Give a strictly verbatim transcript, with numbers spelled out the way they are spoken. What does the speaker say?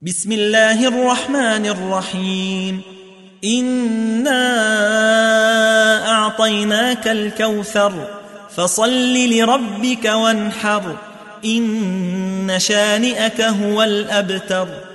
بسم الله الرحمن الرحيم إنا أعطيناك الكوثر فصل لربك وانحر إن شانئك هو الأبتر.